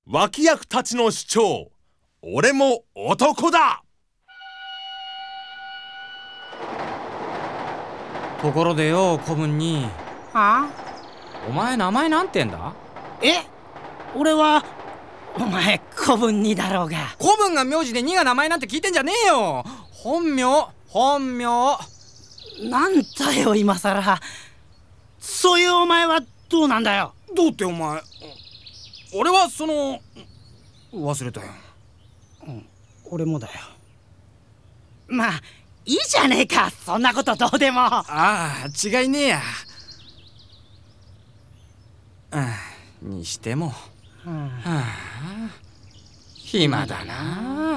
脇役たちの主張、俺も男だ。 ところでよ、子分に。 はあ？ お前名前なんてんだ？ 俺はお前子分にだろうが。 子分が名字で2が名前なんて聞いてんじゃねえよ。本名。 なんだよ今さら。そういうお前はどうなんだよ。 どうってお前、俺は忘れたよ。 俺もだよ。まあいいじゃねえか、そんなことどうでも。 ああ、違いねえや。にしても、暇だな。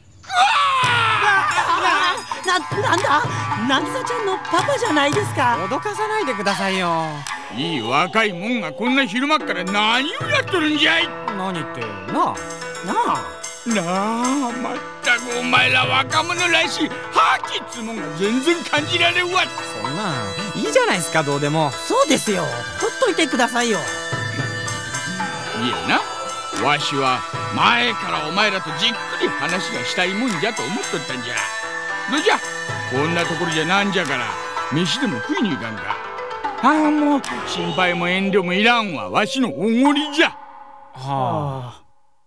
なんだ、渚ちゃんのパパじゃないですか。 脅かさないでくださいよ。 いい若いもんがこんな昼間っから何をやっとるんじゃい。 何ってなあまったくお前ら若者らしい覇気っつうもんが全然感じられんわ。 そんなんいいじゃないですか、どうでも。 そうですよ、ほっといてくださいよ。 いやな、わしは前からお前らとじっくり話がしたいもんじゃと思っとったんじゃ。どうじゃ、こんなところじゃなんじゃから飯でも食いに行かんか。もう心配も遠慮もいらんわ、わしのおごりじゃ。 はあ。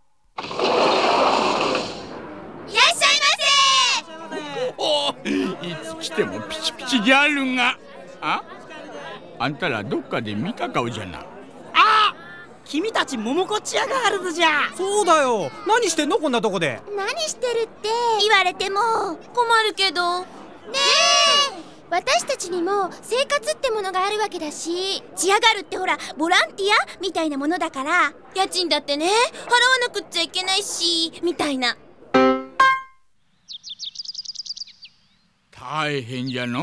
いらっしゃいませ。 おいつ来てもピチピチじゃるが。あんたらどっかで見た顔じゃな。 君たちモモコッチアガールズじゃ。 そうだよ。何してんのこんなとこで。 何してるって言われても困るけどね。私たちにも生活ってものがあるわけだし、チアガールってほらボランティアみたいなものだから、家賃だってね払わなくっちゃいけないしみたいな。 大変じゃのう。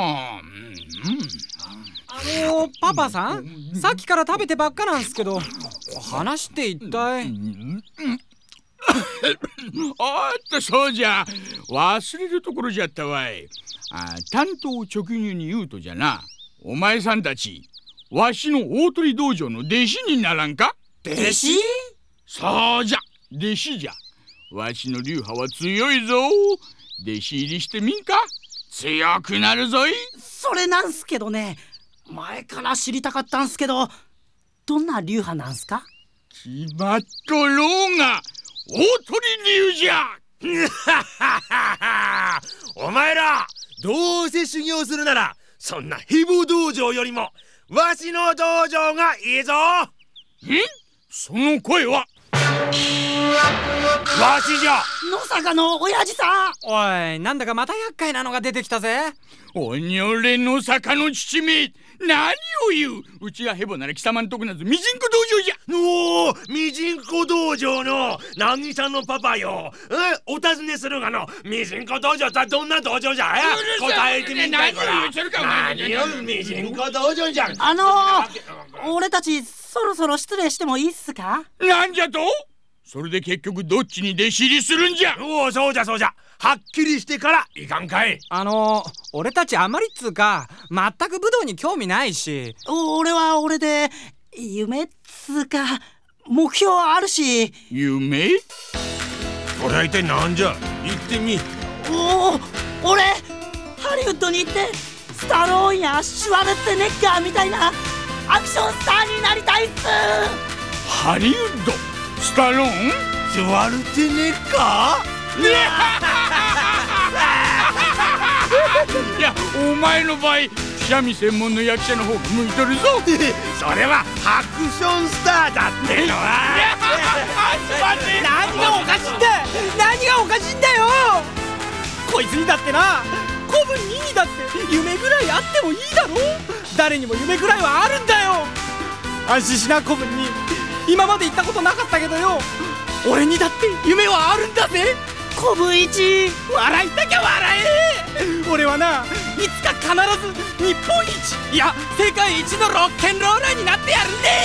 パパさん、さっきから食べてばっかなんすけど、話って一体。 そうじゃ、忘れるところじゃったわい。担当直入に言うとじゃな、お前さんたちわしの大鳥道場の弟子にならんか。 弟子？ そうじゃ、弟子じゃ。わしの流派は強いぞ。弟子入りしてみんか。強くなるぞい。 それなんすけどね、前から知りたかったんすけど、どんな流派なんすか？ 決まっとろうが、大鳥流じゃ。 お前らどうせ修行するなら、そんなヘボ道場よりもわしの道場がいいぞ。 その声はわしじゃ。 野坂の親父さん。 おい、なんだかまた厄介なのが出てきたぜ。 おにょれの坂の父め、何を言う。うちがヘボなら貴様んとこなぞミジンコ道場じゃ。 おお、ミジンコ道場の何さんのパパよ。お尋ねするがの、ミジンコ道場とはどんな道場じゃ。答えてみんかい。こら何よミジンコ道場じゃ。 俺たちそろそろ失礼してもいいっすか？ なんじゃと。それで結局どっちに弟子入りするんじゃ。 おお、そうじゃ。はっきりしてからいかんかい。 俺たちあまりっつうか全く武道に興味ないし。 俺は俺で夢っつうか目標あるし。 夢？ これは一体なんじゃ。言ってみ。 俺ハリウッドに行ってスタローンやシュワルツェネッガーみたいなアクションスターになりたいっす。 ハリウッドスタローンシュワルツェネッガー。 いや、お前の場合三味専門の役者の方が向いとるぞ。 それはアクションスターだってのは。 何がおかしいんだ。何がおかしいんだよ。こいつにだってな、子分にだって夢ぐらいあってもいいだろ。誰にも夢ぐらいはあるんだよ。安心しな、子分に。今まで言ったことなかったけどよ、俺にだって夢はあるんだぜ。 子分一笑いたきゃ笑え。俺はないつか必ず日本一、いや世界一のロッケンローラーになってやるんで。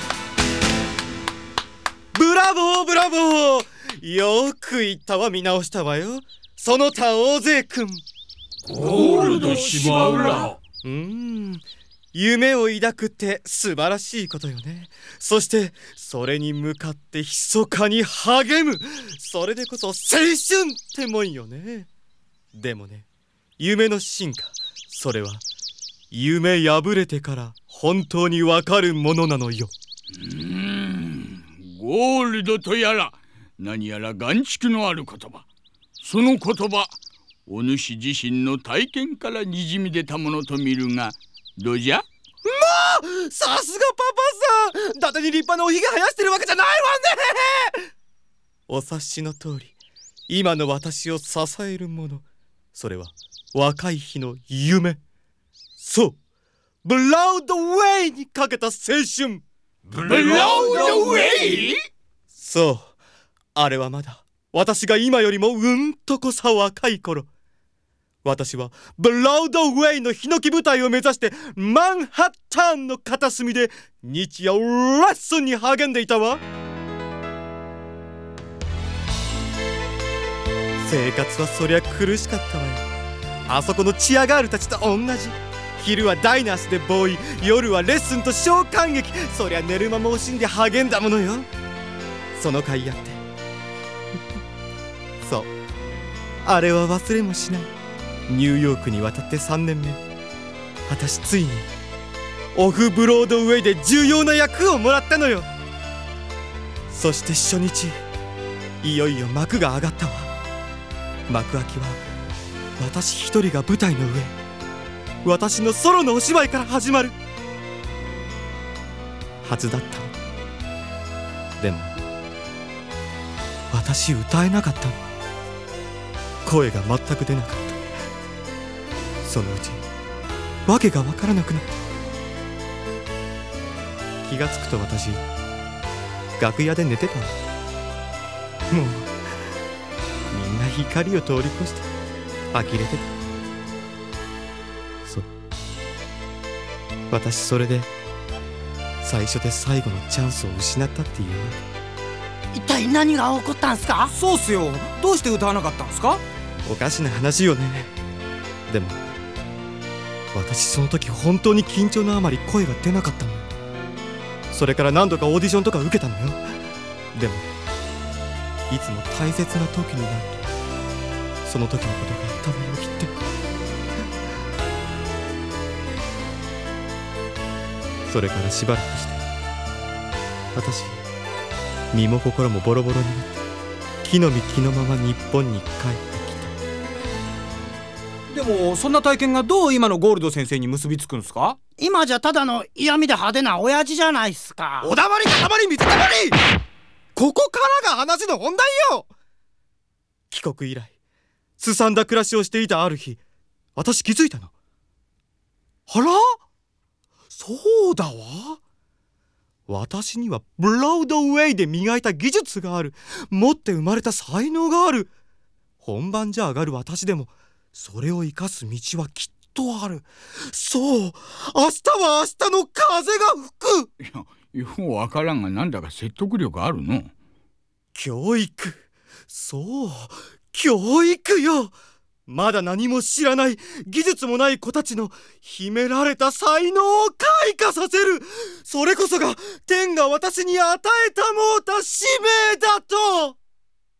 ブラボーブラボー。よく言ったわ、見直したわよ、その他大勢くん。 ゴールド芝浦。 夢を抱くって素晴らしいことよね。そしてそれに向かって密かに励む、それでこそ青春ってもんよね。でもね、夢の進化、それは夢破れてから本当にわかるものなのよ。 ゴールドとやら何やら眼蓄のある言葉。その言葉、お主自身の体験からにじみ出たものと見るがどうじゃ。 さすがパパさん、伊達に立派なおひげ生やしてるわけじゃないわね。お察しの通り、今の私を支えるもの、それは若い日の夢。そう、ブラウドウェイにかけた青春。 ブラウドウェイ？ そう、あれはまだ私が今よりもうんとこさ若い頃。私はブラウドウェイのヒノキ舞台を目指してマンハッタンの片隅で日夜レッスンに励んでいたわ。生活はそりゃ苦しかったわよ。あそこのチアガールたちと同じ。昼はダイナースでボーイ、夜はレッスンと小感激。そりゃ寝る間も惜しんで励んだものよ。その甲斐あってそう、あれは忘れもしない。ニューヨークに渡って3年目、私ついにオフブロードウェイで重要な役をもらったのよ。そして初日、いよいよ幕が上がったわ。幕開きは私一人が舞台の上、私のソロのお芝居から始まるはずだったの。でも私歌えなかったの。声が全く出なかった。そのうち訳が分からなくなった。気がつくと私楽屋で寝てたわ。もうみんな光を通り越して呆れてた。そう、私それで最初で最後のチャンスを失ったっていうわ一体何が起こったんすか？ そうっすよ。どうして歌わなかったんすか？ け。おかしな話よね。でも私その時本当に緊張のあまり声が出なかったの。それから何度かオーディションとか受けたのよ。でもいつも大切な時になるとその時のことが頭を切って、それからしばらくして私身も心もボロボロになって木の実木のまま日本に帰ってきた。 でもそんな体験がどう今のゴールド先生に結びつくんすか？ 今じゃただの嫌味で派手な親父じゃないっすか。 おだまりかたまり水たまり、ここからが話の本題よ。帰国以来すさんだ暮らしをしていたある日、私気づいたの。あら、そうだわ。私にはブラウドウェイで磨いた技術がある。持って生まれた才能がある。本番じゃ上がる私でもそれを生かす道はきっとある。そう、明日は明日の風が吹く。 ようわからんがなんだか説得力あるの。 教育、そう、教育よ。まだ何も知らない技術もない子たちの秘められた才能を開花させる。それこそが天が私に与えたもうた使命だと。